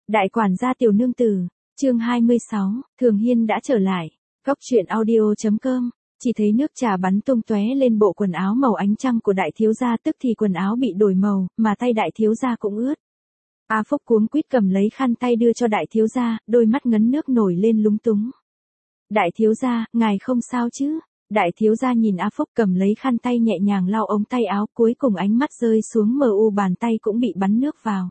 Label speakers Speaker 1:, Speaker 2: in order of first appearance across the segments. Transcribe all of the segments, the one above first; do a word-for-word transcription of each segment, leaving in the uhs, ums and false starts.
Speaker 1: Đại quản gia tiểu nương tử, chương hai mươi sáu, Thường Hiên đã trở lại. Góc truyện audio.com, chỉ thấy nước trà bắn tung tóe lên bộ quần áo màu ánh trăng của đại thiếu gia, tức thì quần áo bị đổi màu, mà tay đại thiếu gia cũng ướt. A Phúc cuống quýt cầm lấy khăn tay đưa cho đại thiếu gia, đôi mắt ngấn nước nổi lên lúng túng. Đại thiếu gia, ngài không sao chứ? Đại thiếu gia nhìn A Phúc cầm lấy khăn tay nhẹ nhàng lau ống tay áo, cuối cùng ánh mắt rơi xuống mờ u bàn tay cũng bị bắn nước vào.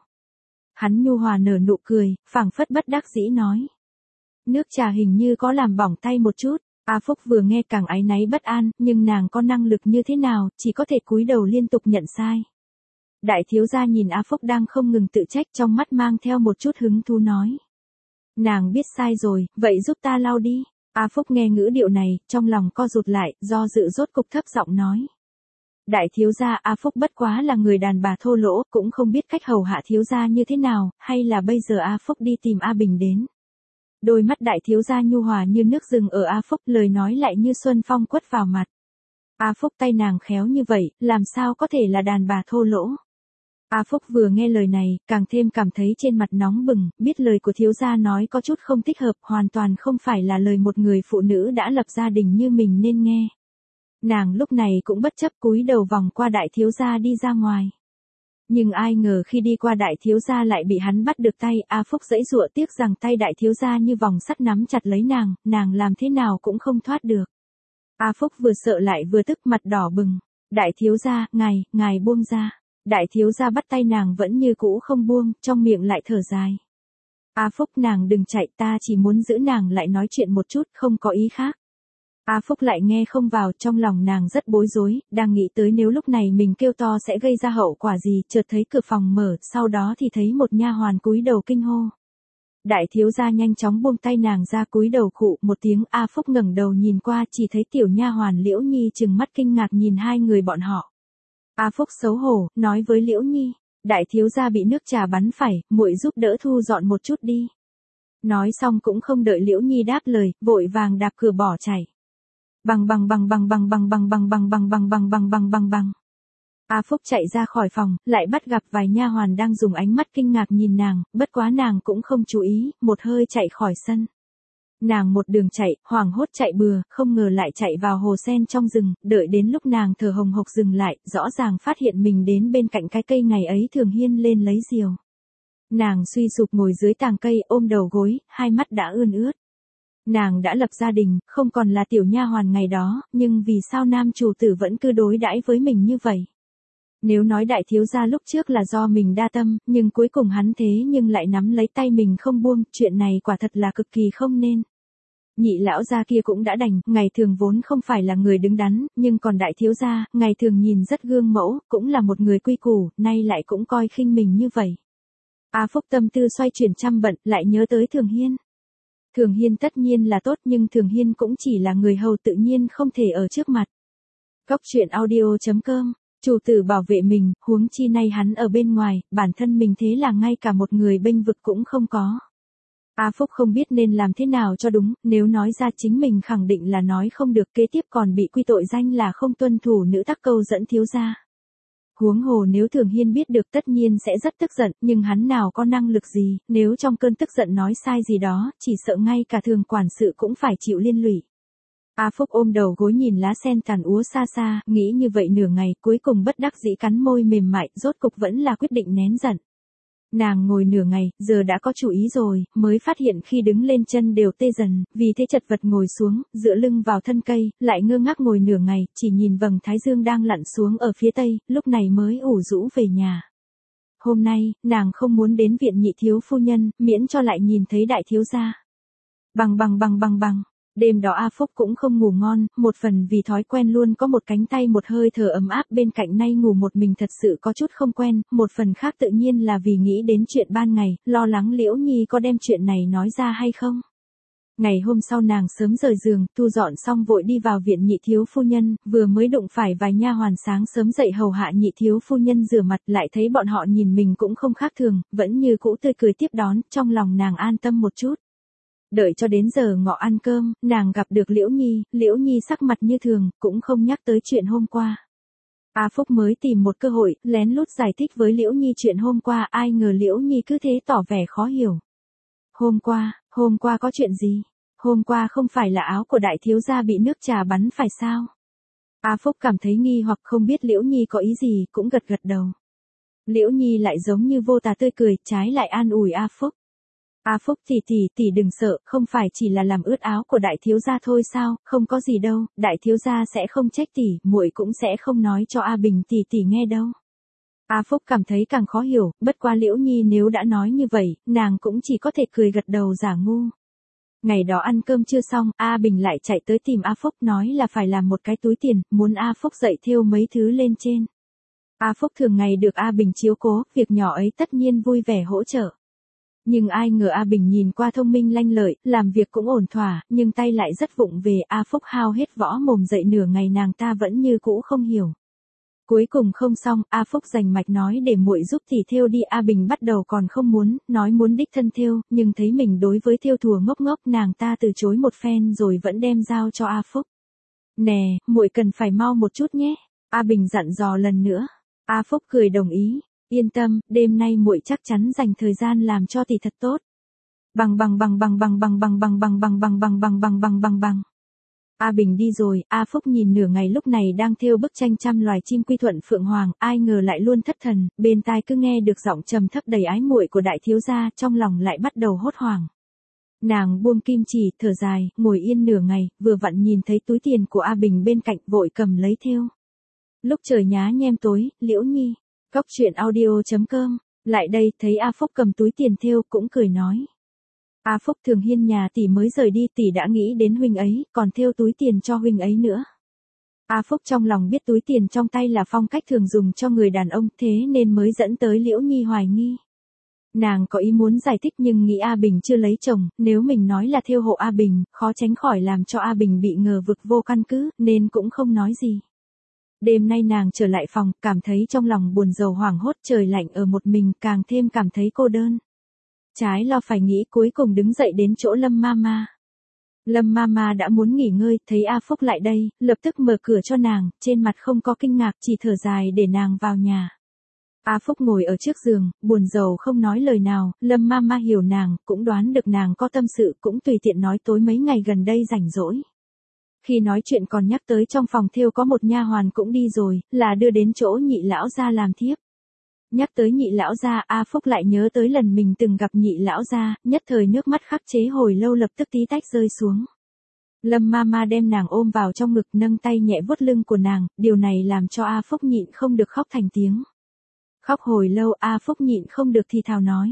Speaker 1: Hắn nhu hòa nở nụ cười, phảng phất bất đắc dĩ nói. Nước trà hình như có làm bỏng tay một chút. A Phúc vừa nghe càng áy náy bất an, nhưng nàng có năng lực như thế nào, chỉ có thể cúi đầu liên tục nhận sai. Đại thiếu gia nhìn A Phúc đang không ngừng tự trách, trong mắt mang theo một chút hứng thú nói. Nàng biết sai rồi, vậy giúp ta lau đi. A Phúc nghe ngữ điệu này, trong lòng co rụt lại, do dự rốt cục thấp giọng nói. Đại thiếu gia, A Phúc bất quá là người đàn bà thô lỗ, cũng không biết cách hầu hạ thiếu gia như thế nào, hay là bây giờ A Phúc đi tìm A Bình đến. Đôi mắt đại thiếu gia nhu hòa như nước rừng ở A Phúc, lời nói lại như xuân phong quất vào mặt. A Phúc tay nàng khéo như vậy, làm sao có thể là đàn bà thô lỗ. A Phúc vừa nghe lời này, càng thêm cảm thấy trên mặt nóng bừng, biết lời của thiếu gia nói có chút không thích hợp, hoàn toàn không phải là lời một người phụ nữ đã lập gia đình như mình nên nghe. Nàng lúc này cũng bất chấp cúi đầu vòng qua đại thiếu gia đi ra ngoài. Nhưng ai ngờ khi đi qua đại thiếu gia lại bị hắn bắt được tay, A Phúc giãy giụa, tiếc rằng tay đại thiếu gia như vòng sắt nắm chặt lấy nàng, nàng làm thế nào cũng không thoát được. A Phúc vừa sợ lại vừa tức, mặt đỏ bừng. Đại thiếu gia, ngài, ngài buông ra. Đại thiếu gia bắt tay nàng vẫn như cũ không buông, trong miệng lại thở dài. A Phúc, nàng đừng chạy, ta chỉ muốn giữ nàng lại nói chuyện một chút, không có ý khác. A Phúc lại nghe không vào, trong lòng nàng rất bối rối, đang nghĩ tới nếu lúc này mình kêu to sẽ gây ra hậu quả gì, chợt thấy cửa phòng mở, sau đó thì thấy một nha hoàn cúi đầu kinh hô. Đại thiếu gia nhanh chóng buông tay nàng ra, cúi đầu khụ một tiếng. A Phúc ngẩng đầu nhìn qua, chỉ thấy tiểu nha hoàn Liễu Nhi trừng mắt kinh ngạc nhìn hai người bọn họ. A Phúc xấu hổ, nói với Liễu Nhi, đại thiếu gia bị nước trà bắn phải, muội giúp đỡ thu dọn một chút đi. Nói xong cũng không đợi Liễu Nhi đáp lời, vội vàng đạp cửa bỏ chạy. Bằng bằng bằng bằng bằng bằng bằng bằng bằng bằng bằng bằng bằng bằng bằng bằng. A Phúc chạy ra khỏi phòng, lại bắt gặp vài nha hoàn đang dùng ánh mắt kinh ngạc nhìn nàng, bất quá nàng cũng không chú ý, một hơi chạy khỏi sân. Nàng một đường chạy, hoảng hốt chạy bừa, không ngờ lại chạy vào hồ sen trong rừng, đợi đến lúc nàng thở hồng hộc dừng lại, rõ ràng phát hiện mình đến bên cạnh cái cây ngày ấy Thường Hiên lên lấy diều. Nàng suy sụp ngồi dưới tàng cây, ôm đầu gối, hai mắt đã ươn ướt. Nàng đã lập gia đình, không còn là tiểu nha hoàn ngày đó, nhưng vì sao nam chủ tử vẫn cứ đối đãi với mình như vậy? Nếu nói đại thiếu gia lúc trước là do mình đa tâm, nhưng cuối cùng hắn thế nhưng lại nắm lấy tay mình không buông, chuyện này quả thật là cực kỳ không nên. Nhị lão gia kia cũng đã đành, ngày thường vốn không phải là người đứng đắn, nhưng còn đại thiếu gia, ngày thường nhìn rất gương mẫu, cũng là một người quy củ, nay lại cũng coi khinh mình như vậy. A Phúc tâm tư xoay chuyển trăm bận, lại nhớ tới Thường Hiên. Thường Hiên tất nhiên là tốt, nhưng Thường Hiên cũng chỉ là người hầu, tự nhiên không thể ở trước mặt. Góc truyện audio.com, chủ tử bảo vệ mình, huống chi nay hắn ở bên ngoài, bản thân mình thế là ngay cả một người bênh vực cũng không có. A Phúc không biết nên làm thế nào cho đúng, nếu nói ra chính mình khẳng định là nói không được, kế tiếp còn bị quy tội danh là không tuân thủ nữ tắc câu dẫn thiếu gia. Huống hồ nếu Thường Hiên biết được tất nhiên sẽ rất tức giận, nhưng hắn nào có năng lực gì, nếu trong cơn tức giận nói sai gì đó, chỉ sợ ngay cả Thường quản sự cũng phải chịu liên lụy. A Phúc ôm đầu gối nhìn lá sen tàn úa xa xa, nghĩ như vậy nửa ngày, cuối cùng bất đắc dĩ cắn môi mềm mại, rốt cục vẫn là quyết định nén giận. Nàng ngồi nửa ngày, giờ đã có chủ ý rồi, mới phát hiện khi đứng lên chân đều tê dần, vì thế chật vật ngồi xuống, dựa lưng vào thân cây, lại ngơ ngác ngồi nửa ngày, chỉ nhìn vầng thái dương đang lặn xuống ở phía tây, lúc này mới ủ rũ về nhà. Hôm nay, nàng không muốn đến viện nhị thiếu phu nhân, miễn cho lại nhìn thấy đại thiếu gia. Bằng bằng bằng bằng bằng. Đêm đó A Phúc cũng không ngủ ngon, một phần vì thói quen luôn có một cánh tay một hơi thở ấm áp bên cạnh, nay ngủ một mình thật sự có chút không quen, một phần khác tự nhiên là vì nghĩ đến chuyện ban ngày, lo lắng Liễu Nhi có đem chuyện này nói ra hay không. Ngày hôm sau nàng sớm rời giường, thu dọn xong vội đi vào viện nhị thiếu phu nhân, vừa mới đụng phải vài nha hoàn sáng sớm dậy hầu hạ nhị thiếu phu nhân rửa mặt, lại thấy bọn họ nhìn mình cũng không khác thường, vẫn như cũ tươi cười tiếp đón, trong lòng nàng an tâm một chút. Đợi cho đến giờ ngọ ăn cơm, nàng gặp được Liễu Nhi, Liễu Nhi sắc mặt như thường, cũng không nhắc tới chuyện hôm qua. A Phúc mới tìm một cơ hội, lén lút giải thích với Liễu Nhi chuyện hôm qua, ai ngờ Liễu Nhi cứ thế tỏ vẻ khó hiểu. Hôm qua, hôm qua có chuyện gì? Hôm qua không phải là áo của đại thiếu gia bị nước trà bắn phải sao? A Phúc cảm thấy nghi hoặc không biết Liễu Nhi có ý gì, cũng gật gật đầu. Liễu Nhi lại giống như vô tà tươi cười, trái lại an ủi A Phúc. A Phúc tỷ tỷ tỷ đừng sợ, không phải chỉ là làm ướt áo của đại thiếu gia thôi sao, không có gì đâu, đại thiếu gia sẽ không trách tỷ, muội cũng sẽ không nói cho A Bình tỷ tỷ nghe đâu. A Phúc cảm thấy càng khó hiểu, bất qua Liễu Nhi nếu đã nói như vậy, nàng cũng chỉ có thể cười gật đầu giả ngu. Ngày đó ăn cơm chưa xong, A Bình lại chạy tới tìm A Phúc nói là phải làm một cái túi tiền, muốn A Phúc dạy thêu mấy thứ lên trên. A Phúc thường ngày được A Bình chiếu cố, việc nhỏ ấy tất nhiên vui vẻ hỗ trợ. Nhưng ai ngờ A Bình nhìn qua thông minh lanh lợi, làm việc cũng ổn thỏa, nhưng tay lại rất vụng về. A Phúc hao hết võ mồm dậy nửa ngày nàng ta vẫn như cũ không hiểu. Cuối cùng không xong, A Phúc giành mạch nói để muội giúp thì thêu đi. A Bình bắt đầu còn không muốn, nói muốn đích thân thêu, nhưng thấy mình đối với thêu thùa ngốc ngốc, nàng ta từ chối một phen rồi vẫn đem giao cho A Phúc. Nè, muội cần phải mau một chút nhé. A Bình dặn dò lần nữa. A Phúc cười đồng ý. Yên tâm, đêm nay muội chắc chắn dành thời gian làm cho tỷ thật tốt. Bằng bằng bằng bằng bằng bằng bằng bằng bằng bằng bằng bằng bằng bằng bằng bằng bằng. A Bình đi rồi, A Phúc nhìn nửa ngày lúc này đang thêu bức tranh trăm loài chim quy thuận phượng hoàng, ai ngờ lại luôn thất thần, bên tai cứ nghe được giọng trầm thấp đầy ái muội của đại thiếu gia, trong lòng lại bắt đầu hốt hoảng. Nàng buông kim chỉ, thở dài, ngồi yên nửa ngày, vừa vặn nhìn thấy túi tiền của A Bình bên cạnh, vội cầm lấy thêu. Lúc trời nhá nhem tối, Liễu Nhi, Cóc truyện audio chấm com, lại đây, thấy A Phúc cầm túi tiền thêu, cũng cười nói. A Phúc Thường Hiên nhà tỷ mới rời đi, tỷ đã nghĩ đến huynh ấy, còn thêu túi tiền cho huynh ấy nữa. A Phúc trong lòng biết túi tiền trong tay là phong cách thường dùng cho người đàn ông, thế nên mới dẫn tới Liễu Nhi hoài nghi. Nàng có ý muốn giải thích nhưng nghĩ A Bình chưa lấy chồng, nếu mình nói là thêu hộ A Bình, khó tránh khỏi làm cho A Bình bị ngờ vực vô căn cứ, nên cũng không nói gì. Đêm nay nàng trở lại phòng, cảm thấy trong lòng buồn rầu hoảng hốt, trời lạnh ở một mình, càng thêm cảm thấy cô đơn. Trái lo phải nghĩ, cuối cùng đứng dậy đến chỗ Lâm Mama. Lâm Mama đã muốn nghỉ ngơi, thấy A Phúc lại đây, lập tức mở cửa cho nàng, trên mặt không có kinh ngạc, chỉ thở dài để nàng vào nhà. A Phúc ngồi ở trước giường, buồn rầu không nói lời nào, Lâm Mama hiểu nàng, cũng đoán được nàng có tâm sự, cũng tùy tiện nói tối mấy ngày gần đây rảnh rỗi. Khi nói chuyện còn nhắc tới trong phòng thêu có một nha hoàn cũng đi rồi, là đưa đến chỗ Nhị lão gia làm thiếp. Nhắc tới Nhị lão gia, A Phúc lại nhớ tới lần mình từng gặp Nhị lão gia, nhất thời nước mắt khắc chế hồi lâu lập tức tí tách rơi xuống. Lâm Mama đem nàng ôm vào trong ngực, nâng tay nhẹ vuốt lưng của nàng, điều này làm cho A Phúc nhịn không được khóc thành tiếng. Khóc hồi lâu, A Phúc nhịn không được thì thào nói.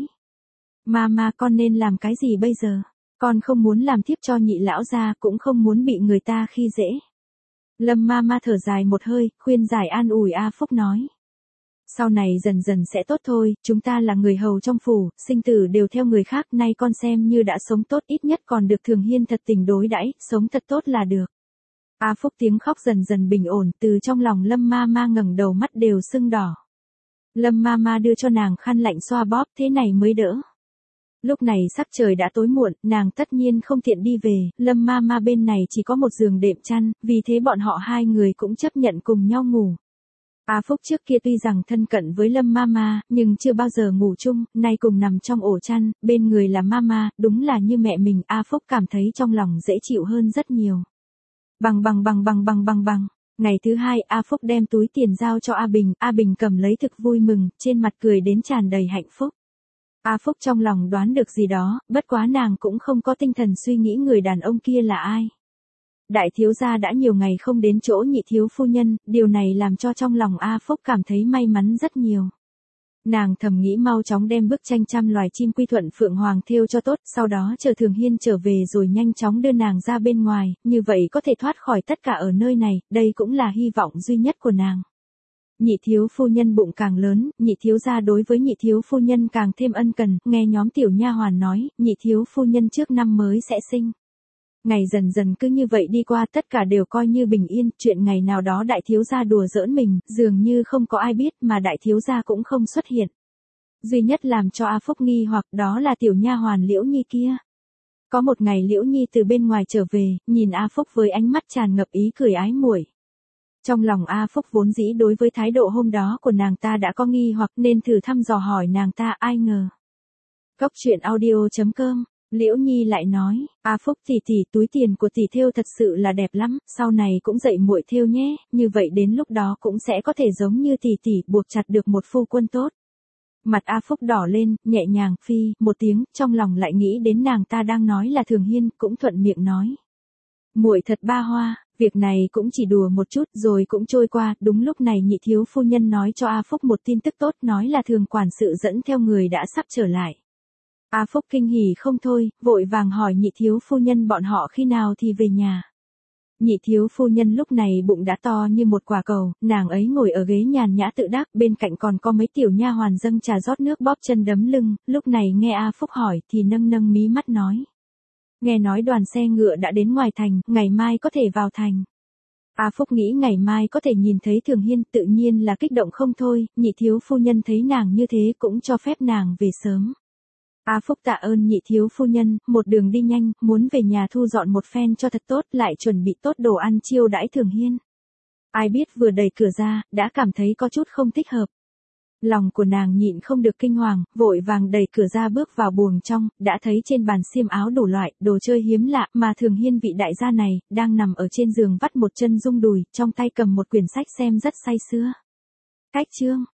Speaker 1: Mama, con nên làm cái gì bây giờ? Con không muốn làm thiếp cho Nhị lão gia, cũng không muốn bị người ta khi dễ. Lâm Mama thở dài một hơi, khuyên giải an ủi A Phúc nói. Sau này dần dần sẽ tốt thôi, chúng ta là người hầu trong phủ, sinh tử đều theo người khác, nay con xem như đã sống tốt, ít nhất còn được Thường Hiên thật tình đối đãi, sống thật tốt là được. A Phúc tiếng khóc dần dần bình ổn, từ trong lòng Lâm Mama ngẩng đầu, mắt đều sưng đỏ. Lâm Mama đưa cho nàng khăn lạnh xoa bóp, thế này mới đỡ. Lúc này sắc trời đã tối muộn, nàng tất nhiên không tiện đi về, Lâm Mama bên này chỉ có một giường đệm chăn, vì thế bọn họ hai người cũng chấp nhận cùng nhau ngủ. A Phúc trước kia tuy rằng thân cận với Lâm Mama, nhưng chưa bao giờ ngủ chung, nay cùng nằm trong ổ chăn, bên người là Mama, đúng là như mẹ mình, A Phúc cảm thấy trong lòng dễ chịu hơn rất nhiều. Bằng bằng bằng bằng bằng bằng bằng. Ngày thứ hai, A Phúc đem túi tiền giao cho A Bình, A Bình cầm lấy thực vui mừng, trên mặt cười đến tràn đầy hạnh phúc. A Phúc trong lòng đoán được gì đó, bất quá nàng cũng không có tinh thần suy nghĩ người đàn ông kia là ai. Đại thiếu gia đã nhiều ngày không đến chỗ Nhị thiếu phu nhân, điều này làm cho trong lòng A Phúc cảm thấy may mắn rất nhiều. Nàng thầm nghĩ mau chóng đem bức tranh trăm loài chim quy thuận phượng hoàng thêu cho tốt, sau đó chờ Thường Hiên trở về rồi nhanh chóng đưa nàng ra bên ngoài, như vậy có thể thoát khỏi tất cả ở nơi này, đây cũng là hy vọng duy nhất của nàng. Nhị thiếu phu nhân bụng càng lớn, Nhị thiếu gia đối với Nhị thiếu phu nhân càng thêm ân cần, nghe nhóm tiểu nha hoàn nói, Nhị thiếu phu nhân trước năm mới sẽ sinh. Ngày dần dần cứ như vậy đi qua, tất cả đều coi như bình yên, chuyện ngày nào đó đại thiếu gia đùa giỡn mình, dường như không có ai biết mà đại thiếu gia cũng không xuất hiện. Duy nhất làm cho A Phúc nghi hoặc đó là tiểu nha hoàn Liễu Nhi kia. Có một ngày Liễu Nhi từ bên ngoài trở về, nhìn A Phúc với ánh mắt tràn ngập ý cười ái muội. Trong lòng A Phúc vốn dĩ đối với thái độ hôm đó của nàng ta đã có nghi hoặc nên thử thăm dò hỏi nàng ta, ai ngờ. Cóc truyện audio chấm com Liễu Nhi lại nói, A Phúc tỷ tỷ, túi tiền của tỷ thêu thật sự là đẹp lắm, sau này cũng dạy muội thêu nhé, như vậy đến lúc đó cũng sẽ có thể giống như tỷ tỷ, buộc chặt được một phu quân tốt. Mặt A Phúc đỏ lên, nhẹ nhàng phi một tiếng, trong lòng lại nghĩ đến nàng ta đang nói là Thường Hiên, cũng thuận miệng nói. Muội thật ba hoa, việc này cũng chỉ đùa một chút rồi cũng trôi qua, đúng lúc này nhị thiếu phu nhân nói cho A Phúc một tin tức tốt, nói là Thường quản sự dẫn theo người đã sắp trở lại. A Phúc kinh hỉ không thôi, vội vàng hỏi nhị thiếu phu nhân bọn họ khi nào thì về nhà. Nhị thiếu phu nhân lúc này bụng đã to như một quả cầu, nàng ấy ngồi ở ghế nhàn nhã tự đắc, bên cạnh còn có mấy tiểu nha hoàn dâng trà rót nước bóp chân đấm lưng, lúc này nghe A Phúc hỏi thì nâng nâng mí mắt nói. Nghe nói đoàn xe ngựa đã đến ngoài thành, ngày mai có thể vào thành. A Phúc nghĩ ngày mai có thể nhìn thấy Thường Hiên, tự nhiên là kích động không thôi, nhị thiếu phu nhân thấy nàng như thế cũng cho phép nàng về sớm. A Phúc tạ ơn nhị thiếu phu nhân, một đường đi nhanh, muốn về nhà thu dọn một phen cho thật tốt, lại chuẩn bị tốt đồ ăn chiêu đãi Thường Hiên. Ai biết vừa đẩy cửa ra, đã cảm thấy có chút không thích hợp. Lòng của nàng nhịn không được kinh hoàng, vội vàng đẩy cửa ra bước vào buồng trong, đã thấy trên bàn xiêm áo đủ loại, đồ chơi hiếm lạ, mà Thường Hiên vị đại gia này, đang nằm ở trên giường vắt một chân rung đùi, trong tay cầm một quyển sách xem rất say sưa. Cách chương